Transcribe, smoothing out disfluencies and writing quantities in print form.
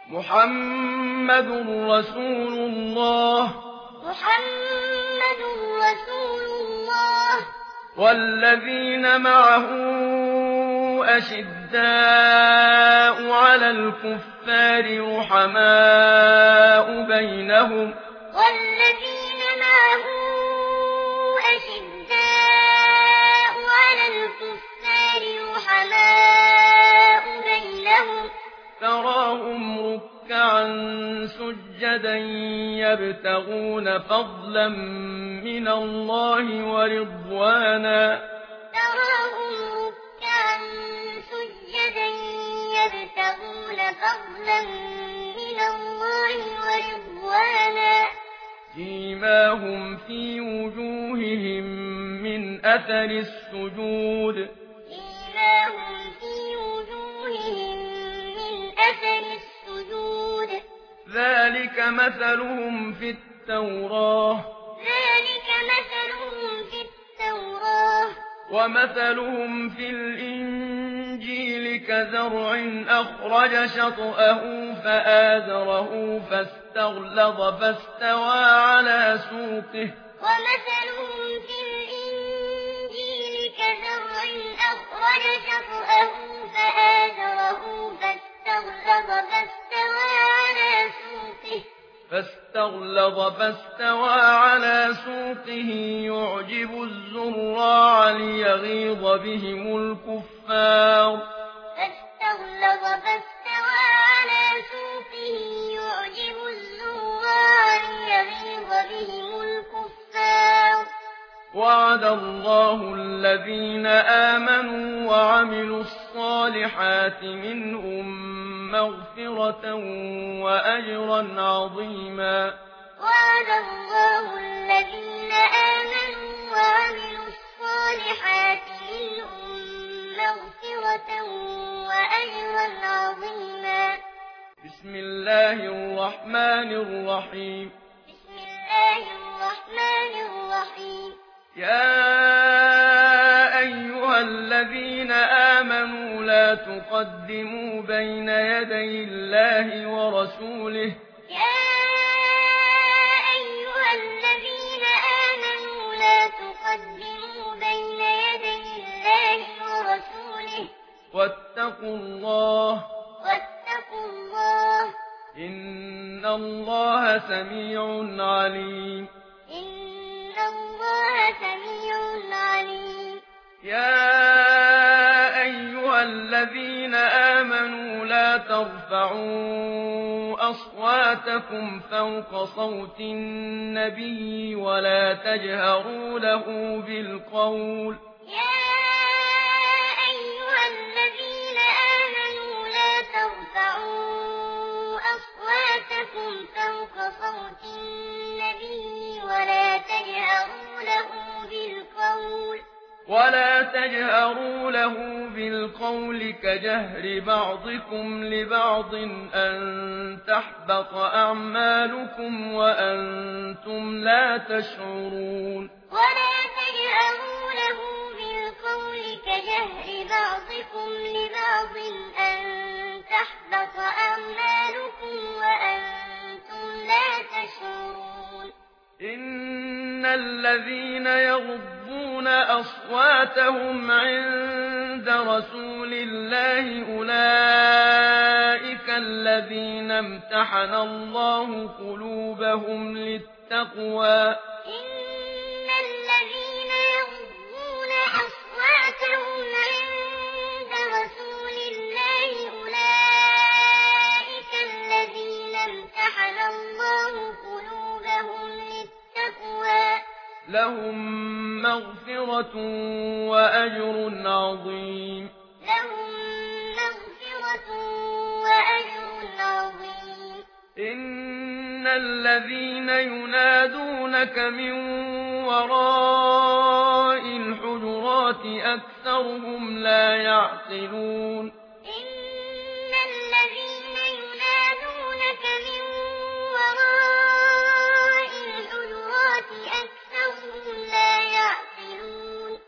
محمد رسول الله محمد رسول الله والذين معه أشداء على الكفار رحماء بينهم والذين معه أشداء على الكفار رحماء بينهم تراهم ركعا سجدا يبتغون فضلا من الله ورضوانا تراهم ركعا سجدا يبتغون فضلا من الله ورضوانا سيماهم في وجوههم من أثر السجود سيماهم في وجوههم من أثر السجود ذلك مثلهم في التوراة ومثلهم في الإنجيل كزرع أخرج شطأه فآزره فاستغلظ فاستوى على سوقه ومثلهم في الإنجيل كزرع أخرج شطأه فآزره فاستوى على سوقه يعجب الزراع ليغيظ بهم الكفار وعد الله الذين آمنوا وعملوا الصالحات منهم مغفرة وأجرا عظيما وعد الله الذين آمنوا وعملوا الصالحات منهم مغفرة وأجرا عظيما بسم الله الرحمن الرحيم يا أيها الذين آمنوا لا تقدموا بين يدي الله ورسوله يا أيها الذين آمنوا لا تقدموا بين يدي الله ورسوله واتقوا الله إن الله سميع عليم يا أيها الذين آمنوا لا ترفعوا أصواتكم فوق صوت النبي ولا تجهروا له بالقول ولا تجهروا له بالقول كجهر بعضكم لبعض أن تحبط أعمالكم وأنتم لا تشعرون ولا تجهروا له بالقول كجهر بعضكم لبعض أن تحبط أعمالكم وأنتم لا تشعرون إن الذين يغضون أصواتهم عند رسول الله أولئك الذين امتحن الله قلوبهم للتقوى إن الذين يغضون أصواتهم عند رسول الله أولئك الذين امتحن الله قلوبهم للتقوى لهم مغفرة وأجر عظيم إن الذين ينادونك من وراء الحجرات أكثرهم لا يعقلون